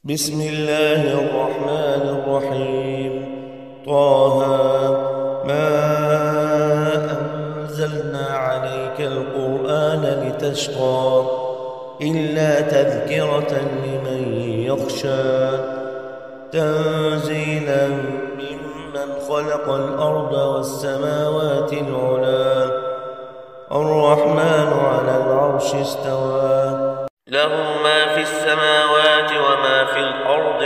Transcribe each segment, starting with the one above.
بسم الله الرحمن الرحيم. طه ما أنزلنا عليك القرآن لتشقى إلا تذكرة لمن يخشى تنزيلا ممن خلق الأرض والسماوات العلى الرحمن على العرش استوى له ما في السماوات وما في الأرض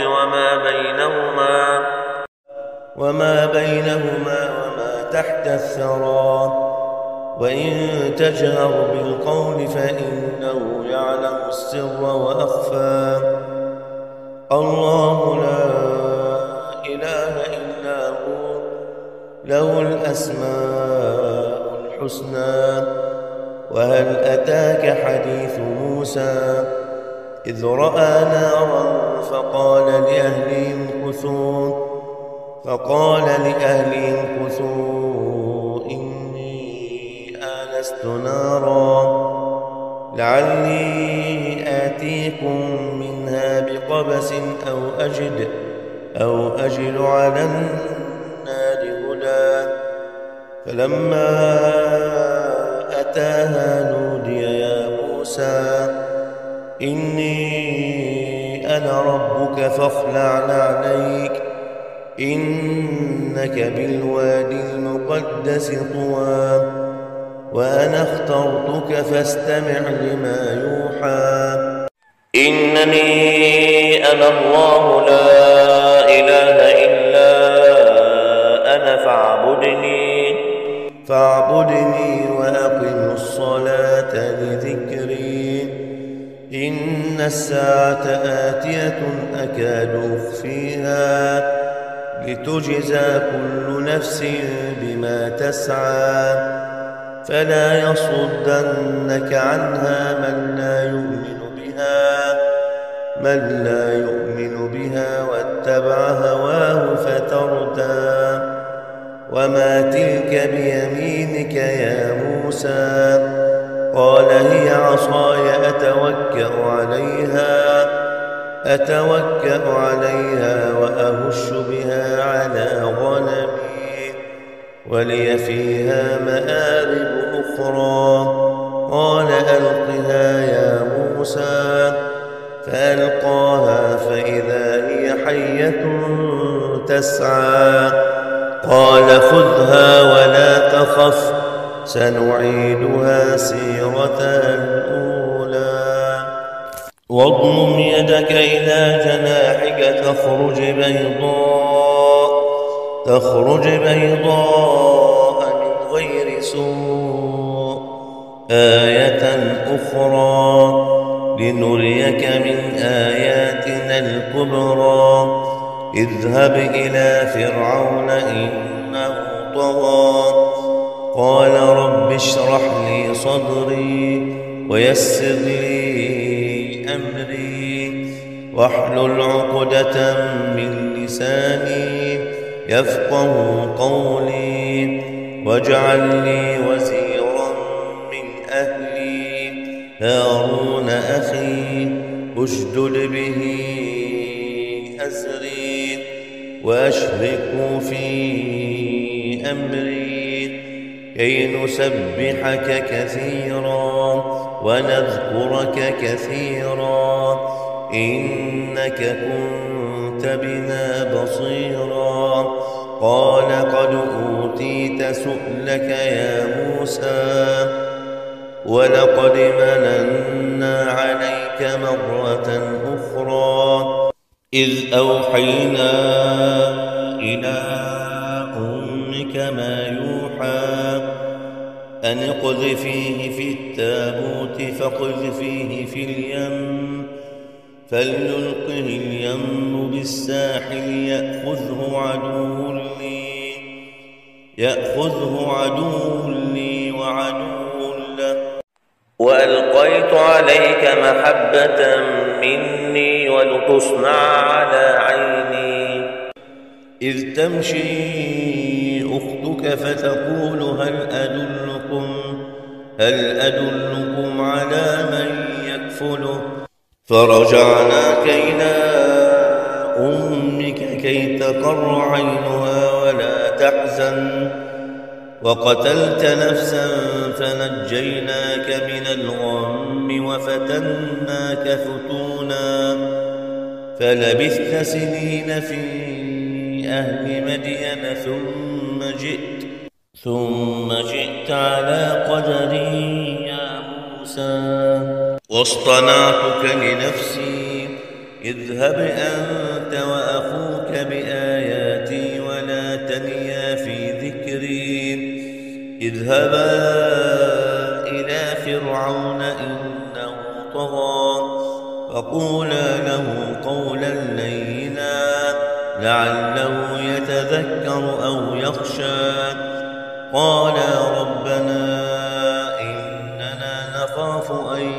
وما بينهما وما تحت الثرى وإن تجهر بالقول فإنه يعلم السر وأخفى الله لا إله إلا هو له الأسماء الحسنى. وهل أتاك حديث موسى إذ رأى نارا فقال لأهلهم كثوا إني آنست نارا لعلي آتيكم منها بقبس أو أجد على النار هدى. فلما أتاها نودي يا موسى إني أنا ربك فاخلع نعليك إنك بالوادي المقدس طوى وأنا اخترتك فاستمع لما يوحى إنني أنا الله لا إله إلا أنا فاعبدني وأقم الصلاة لذكري إن الساعة آتية أكاد أخفيها لتجزى كل نفس بما تسعى فلا يصدنك عنها من لا يؤمن بها واتبع هواه فتردى. وما تلك بيمينك يا موسى قال هي عصاي أتوكأ عليها وأهش بها على غنمي ولي فيها مآرب أخرى قال ألقها يا موسى فألقاها فإذا هي حية تسعى قال خذها ولا تخف سنعيدها سيرتها الأولى واضمم يدك إلى جناحك تخرج بيضاء من غير سوء آية أخرى لنريك من آياتنا الكبرى اذهب إلى فرعون إنه طغى قال رب اشرح لي صدري ويسر لي أمري واحلل عقدة من لساني يفقه قولي واجعل لي وزيرا من أهلي هارون أخي اشدد به أزري وأشركه في أمري كي نسبحك كثيرا ونذكرك كثيرا إنك كنت بنا بصيرا قال قد أوتيت سؤلك يا موسى ولقد مننا عليك مرة أخرى إذ أوحينا إلى أمك ما يوحى أن اقذفيه في التابوت فاقذفيه في اليم فليلقه اليم بالساحل يأخذه عدو لي وعدو له وألقيت عليك محبة مني ولتصنع على عيني إذ تمشي أختك فتقول هل أدلكم على من يكفله فرجعناك إلى كي تقر عينها ولا تحزن وقتلت نفسا فنجيناك من الغم وفتناك فتونا فلبثت سنين في أهل مدين ثم جئت على قدري يا موسى واصطنعتك لنفسي اذهب أنت وأخوك بآياتي ولا تنيا في ذكري اذهبا إلى فرعون إنه طغى فقولا له قولا لينا لعله يتذكر أو يخشى قالا ربنا إننا نخاف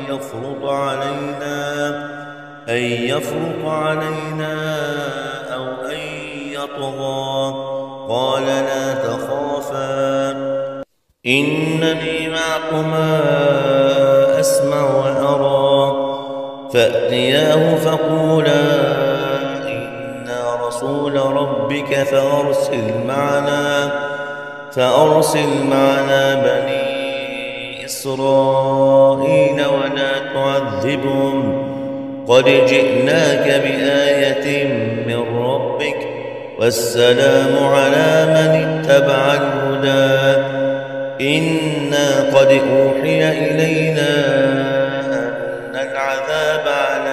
أن يفرط علينا أو أن يطغى قال لا تخافا إنني معكما أسمع وأرى فأتياه فقولا إنا رسول ربك فأرسل معنا بني إسرائيل ولا تعذبهم قد جئناك بآية من ربك والسلام على من اتبع الهدى إنا قد أوحي إلينا أن العذاب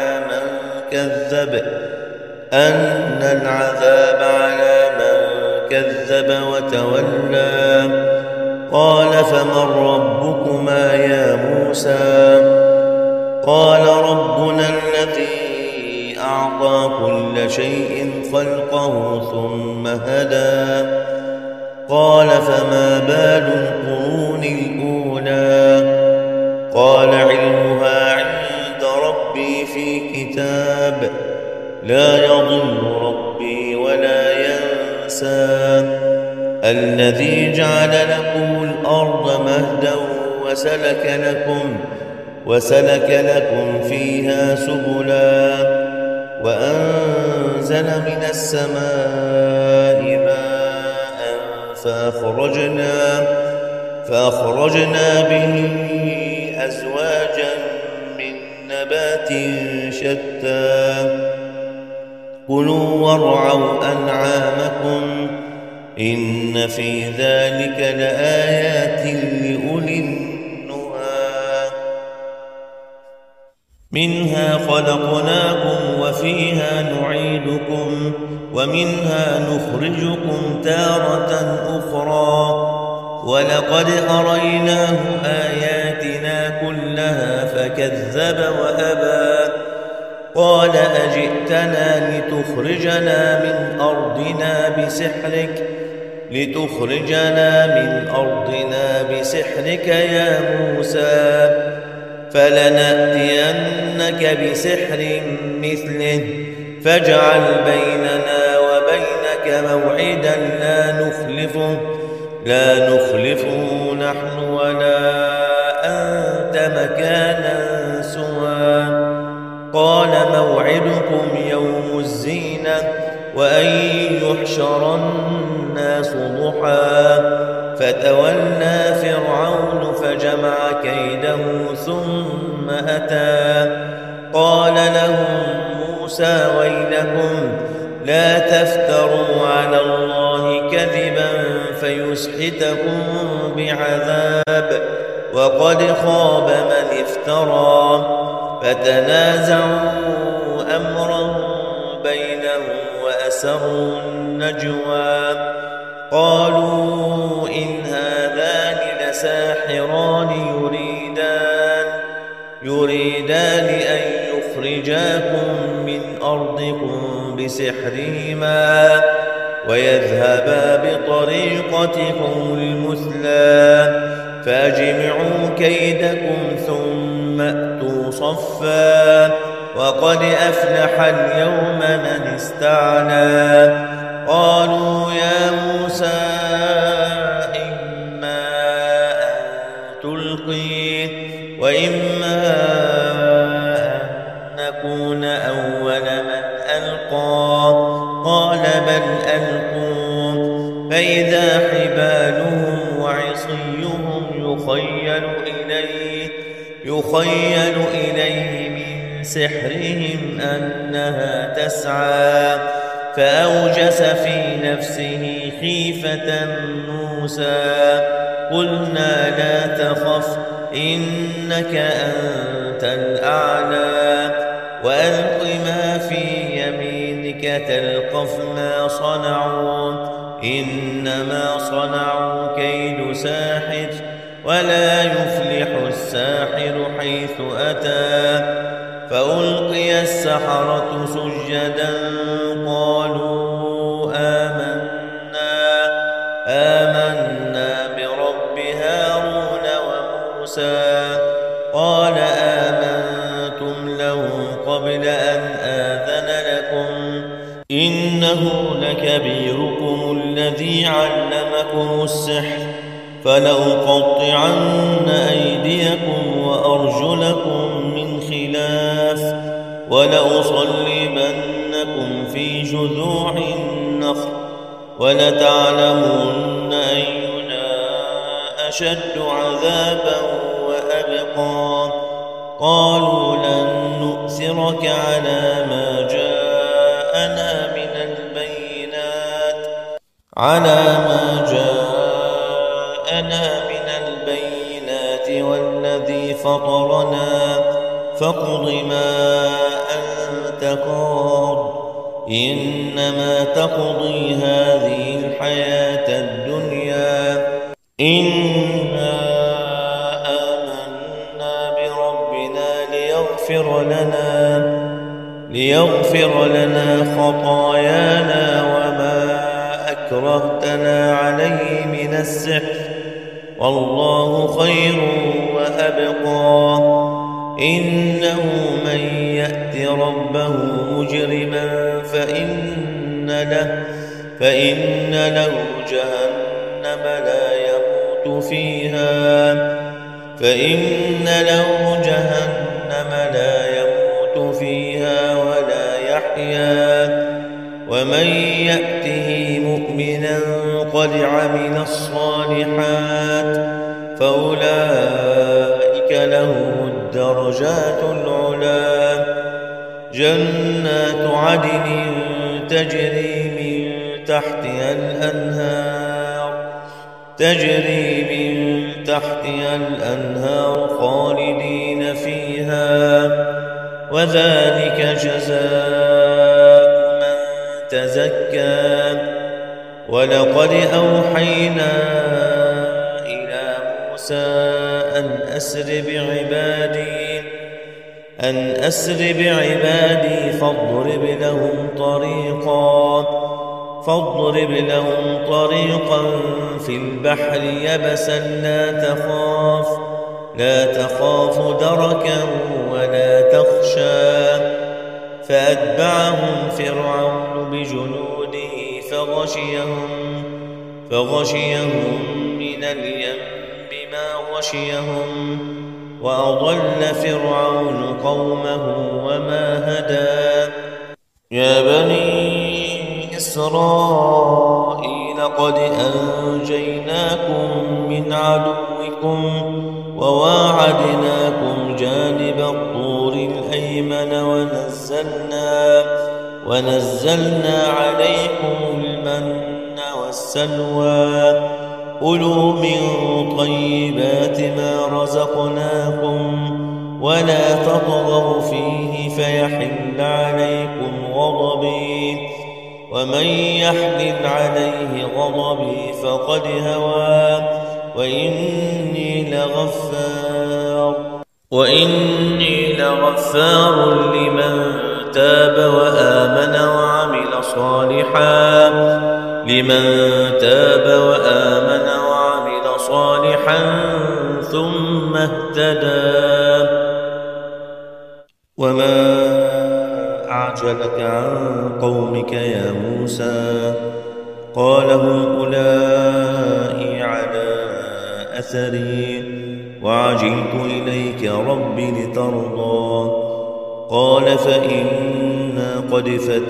على من كذب وتولى قال فمن ربكما يا موسى قال ربنا الذي أعطى كل شيء خلقه ثم هدى قال فما بال القرون الأولى قال علمها عند ربي في كتاب لا يضل ربي ولا ينسى الذي جعل لكم الأرض مهدا وسلك لكم فيها سبلا وأنزل من السماء ماء فأخرجنا به أزواجا من نبات شتى كلوا وارعوا أنعامكم إن في ذلك لآيات لأولي النهى منها خلقناكم وفيها نعيدكم ومنها نخرجكم تارة أخرى ولقد أريناه آياتنا كلها فكذب وأبى قال أجئتنا لتخرجنا من أرضنا بسحرك يا موسى فلنأتينك بسحر مثله فاجعل بيننا وبينك موعدا لا نخلفه نحن ولا أنت مكانا سوى قال موعدكم يوم الزينة وأن يحشر الناس ضحى فتولى فرعون فجمع كيده ثم أتى قال لهم موسى ويلكم لا تفتروا على الله كذبا فيسحتكم بعذاب وقد خاب من افترى فتنازعوا أمرهم بينهم وأسروا النجوى قالوا إن هذان لساحران يريدان أن يخرجاكم من أرضكم بسحرهما ويذهبا بطريقتكم المثلى فاجمعوا كيدكم ثم أتوا صفا وقد أفلح اليوم من استعلى قالوا يا موسى إما أن تلقي وإما أن نكون أول من ألقى قال أن ألقوا فإذا حبالهم وعصيهم يخيل إليه من سحرهم أنها تسعى فأوجس في نفسه خيفة موسى قلنا لا تخف إنك أنت الأعلى وألق ما في يمينك تلقف ما صنعوا إنما صنعوا كيد ساحر ولا يفلح الساحر حيث أتى فألقي السحرة سجدا قالوا آمنا برب هارون وموسى قال آمنتم له قبل أن آذن لكم إنه لكبيركم الذي علمكم السحر فلأقطعن أيديكم وأرجلكم من خلاف ولأصلبنكم في جذوع النخل ولتعلمن أينا أشد عذابا وأبقى قالوا لن نؤثرك على ما جاءنا من البينات والذي فطرنا فاقض ما أنت قاض إنما تقضي هذه الحياة الدنيا إنا آمنا بربنا ليغفر لنا خطايانا وما أكرهتنا عليه من السحر والله خير وأبقى إنه من يأت ربه مجرما فإن له جهنم لا يموت فيها ولا يحيا ومن يأته مؤمنا قد عمل الصالحات فأولئك لهم الدرجات العلى جنات عدن تجري من تحتها الأنهار خالدين فيها وذلك جزاء من تزكى ولقد أوحينا إلى موسى أن أسر بعبادي فاضرب لهم طريقا في البحر يبسا لا تخاف دركا ولا تخشى فأتبعهم فرعون بجنوده فغشيهم من اليم بما غشيهم وأضل فرعون قومه وما هدى يا بني إسرائيل قد أنجيناكم من عدوكم وواعدناكم جانب الطور الأيمن ونزلنا عليكم المن والسلوى كلوا من طيبات ما رزقناكم ولا تطغوا فيه فيحل عليكم غضبي ومن يحلل عليه غضبي فقد هوى وإني لغفار لمن تاب وآمن وعمل صالحا ثم اهتدى وما أعجلك عن قومك يا موسى قال هم أولئك على أثري وعجلت إليك رب لترضى قال فإنا قد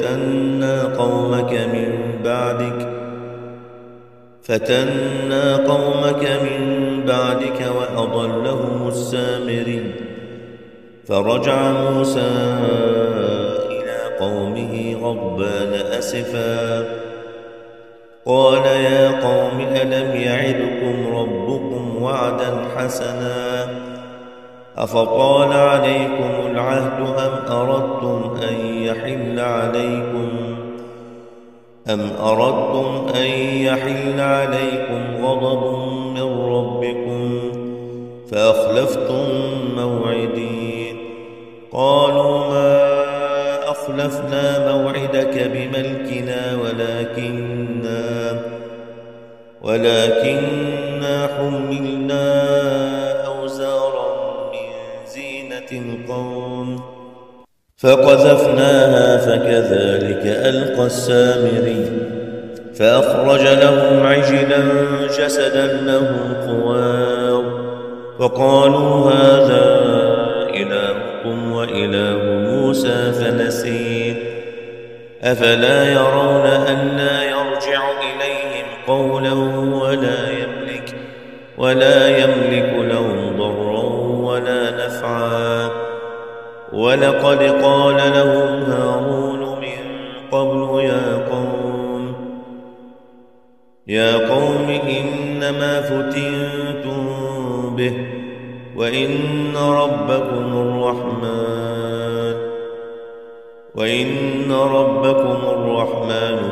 فتنا قومك من بعدك وأضلهم السامري. فرجع موسى إلى قومه غضبان أسفا قال يا قوم ألم يعدكم ربكم وعدا حسنا أفطال عليكم العهد أم أردتم أن يحل عليكم غضب من ربكم فأخلفتم موعدي. قالوا ما أخلفنا موعدك بملكنا ولكننا حملنا أوزارا من زينة القوم فقذفناها فكذلك ألقى السامري. فأخرج لهم عجلا جسدا له خوار وقالوا هذا إلهكم وإله موسى فنسي. أفلا يرون ألا يرجع إليهم قولا ولا يملك لهم ضرا ولا نفعا. ولقد قال لهم هارون من قبل يا قوم إنما فتنتم به وإن ربكم الرحمن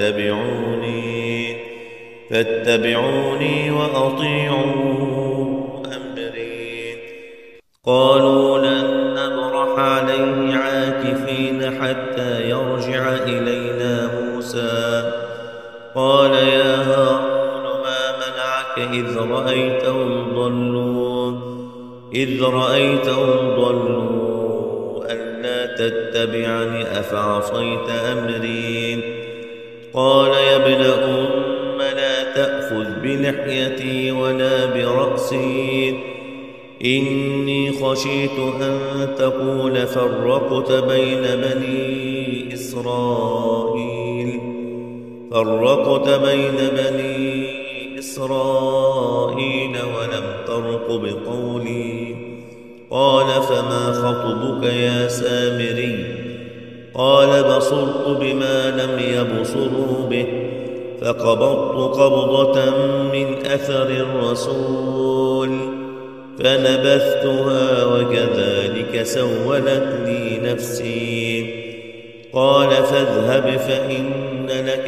فاتبعوني وأطيعوا أمري. قالوا لن نبرح عليه عاكفين حتى يرجع إلينا موسى. قال يا هارون ما منعك إذ رأيتهم ضلوا ألا تتبعني أفعصيت أمري. قال يا ابن أم لا تأخذ بلحيتي ولا برأسي إني خشيت أن تقول فرقت بين بني إسرائيل ولم ترقب قولي. قال فما خطبك يا سامري؟ قال بصرت بما لم يبصروا به فقبضت قبضة من أثر الرسول فنبذتها وكذلك سولت لي نفسي. قال فاذهب فإن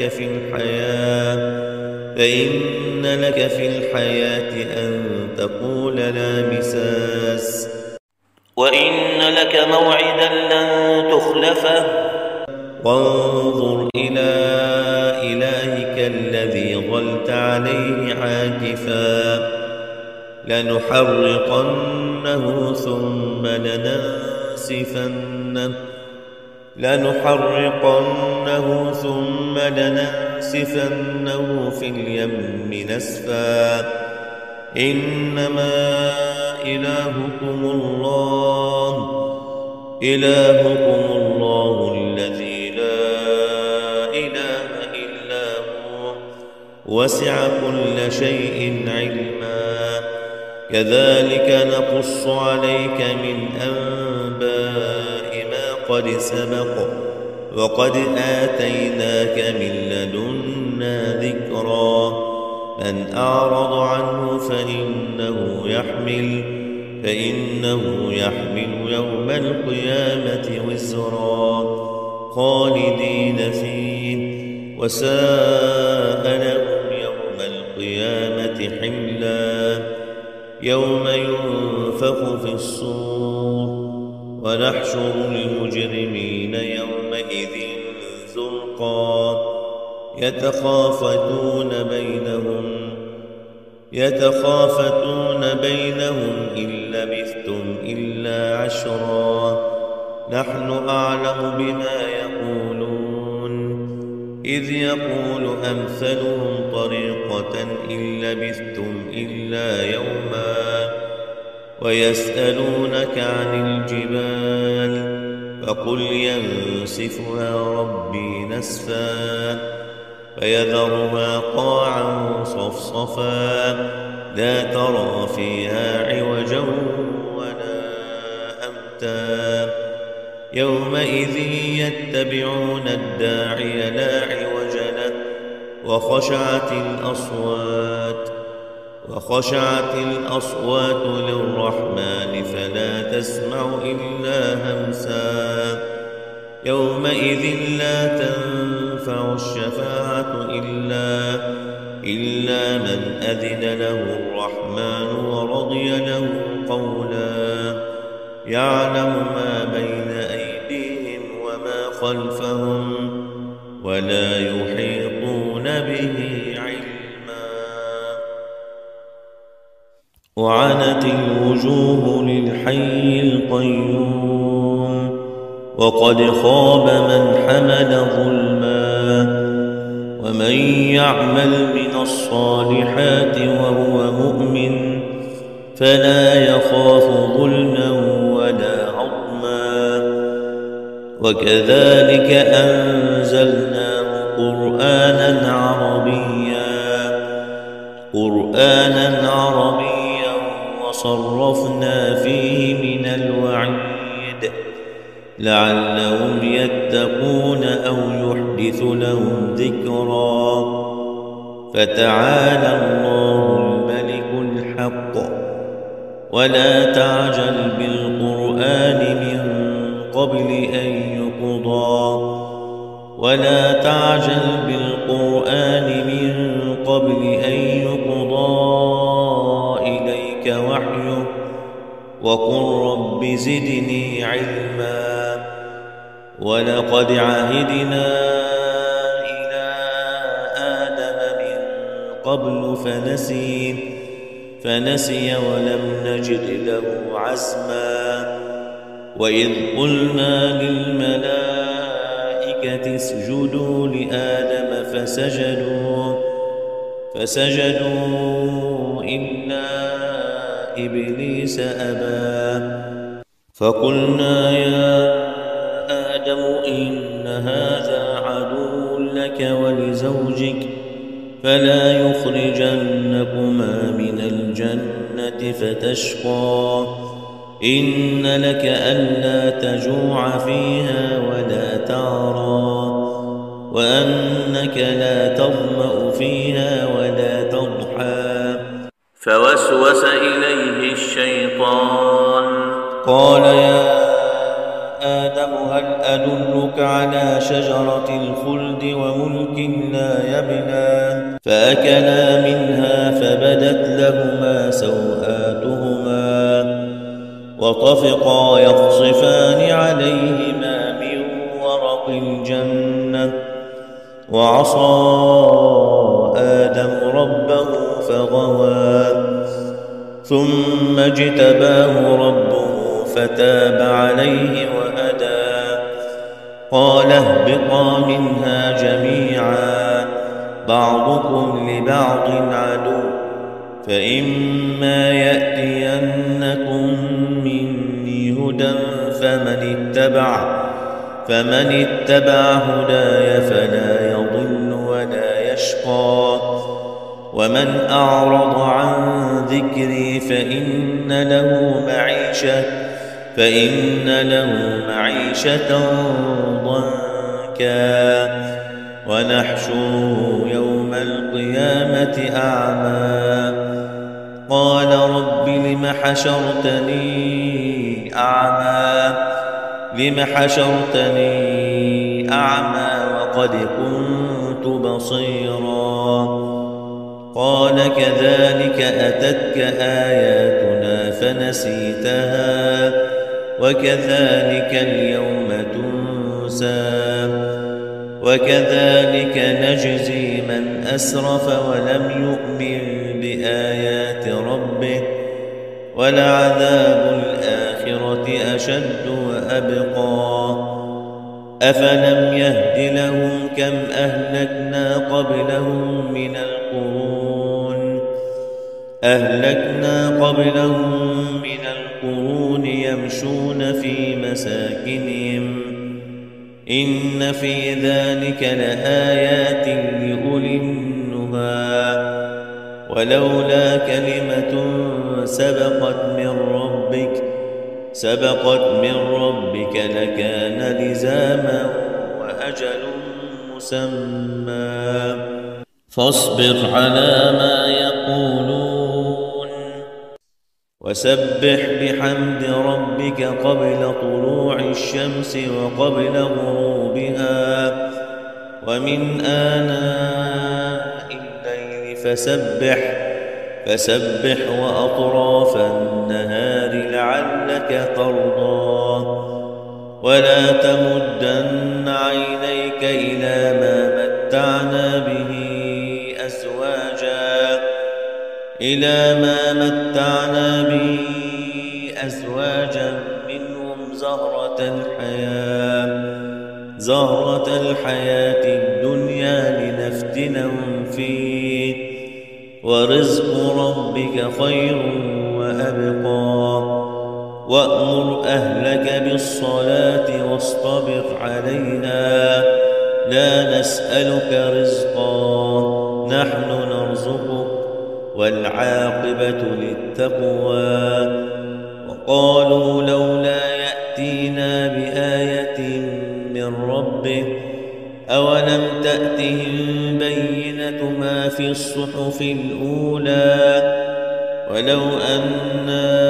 لك في الحياة أن تقول لا مساس وإن لك موعدا لن تخلفه وانظر إلى إلهك الذي ظلت عليه عاكفا لنحرقنه ثم لننسفنه في اليم نسفا. إنما إلهكم الله الذي لا إله إلا هو وسع كل شيء علما. كذلك نقص عليك من أنباء ما قد سبق وقد آتيناك من لدنا ذكرا. من أعرض عنه فإنه يحمل يوم القيامة وزرا خالدين فيه وساء لهم يوم القيامة حملا. يوم ينفخ في الصور ونحشر المجرمين يومئذ زرقا يتخافتون بينهم إن لبثتم إلا عشرا. نحن أعلم بما يقولون إذ يقول أمثلهم طريقة إن لبثتم إلا يوما ويسألونك عن الجبال فقل ينسفها ربي نسفا فيذرها قاعا صفصفا لا ترى فيها عوجا ولا أمتا يومئذ يتبعون الداعي لا عوج له وخشعت الأصوات للرحمن فلا تسمع إلا همسا يومئذ لا تنفع الشفاعة إلا من أذن له الرحمن ورضي له قولا يعلم ما بين أيديهم وما خلفهم ولا يحيطون به علما وعنت الوجوه للحي القيوم وقد خاب من حمل ظلما ومن يعمل من الصالحات وهو مؤمن فلا يخاف ظلما ولا هضما وكذلك أنزلناه قرآنا عربيا وصرفنا فيه من الوعيد لعلهم يتقون أو يحدث لهم ذكرا فتعالى الله الملك الحق ولا تعجل بالقرآن من قبل أن يقضى إليك وحيه وقل رب زدني علما ولقد عهدنا إلى آدم من قبل فنسي ولم نجد له عزما وإذ قلنا للملائكة اسجدوا لآدم فسجدوا إلا إبليس أبى فقلنا يا آدم إن هذا عدو لك ولزوجك فلا يخرجنكما من الجنة فتشقى إن لك ألا تجوع فيها ولا تعرى وأنك لا تظمأ فيها ولا تضحى فوسوس إليه الشيطان قال يا آدم هل أدلك على شجرة الخلد وملك لا يبلى فأكلا منها فبدت لهما سوآتهما وطفقا يخصفان عليهما من ورق الجنة وعصى آدم ربه فغوى ثم اجتباه ربه فتاب عليه وهدى قال اهبطا منها جميعا بعضكم لبعض عدو فإما يأتينكم مني هدى فمن اتبع هداي فلا يضل ولا يشقى ومن أعرض عن ذكري فإن له معيشة ضنكا ونحشره يوم القيامة أعمى قال رب لم حشرتني أعمى وقد كنت بصيرا قال كذلك أتتك آياتنا فنسيتها وكذلك اليوم تنسى وكذلك نجزي من أسرف ولم يؤمن بآيات ربه ولعذاب الآخرة أشد وأبقى أفلم يهد لهم كم أهلكنا قبلهم من القرون القرون يمشون في مساكنهم إن في ذلك لآيات لأولي النهى ولولا كلمة سبقت من ربك لكان لزاما وأجل مسمى فاصبر على ما يقولون وسبح بحمد ربك قبل طلوع الشمس وقبل غروبها ومن آناء الليل فسبح وأطراف النهار لعلك ترضى ولا تمدن عينيك إلى ما متعنا به أزواجا منهم زهرة الحياة الدنيا لنفتنهم فيه ورزق ربك خير وأبقى وأمر أهلك بالصلاة واصطبر عليها لا نسألك رزقا نحن نرزقك والعاقبة للتقوى وقالوا لولا يأتينا بآية من ربه أولم تأتهم بينة ما في الصحف الأولى ولو أنا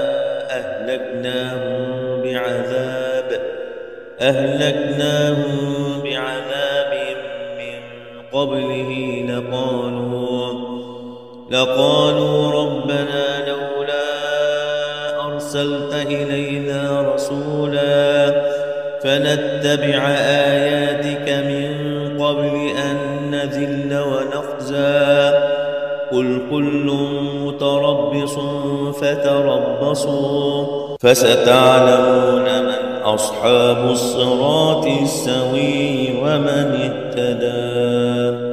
أهلكناهم بعذاب من قبله لقالوا ربنا لولا أرسلت إلينا رسولا فنتبع آياتك من قبل أن نذل ونخزى قل كل متربص فتربصوا فستعلمون من أصحاب الصراط السوي ومن اهتدى.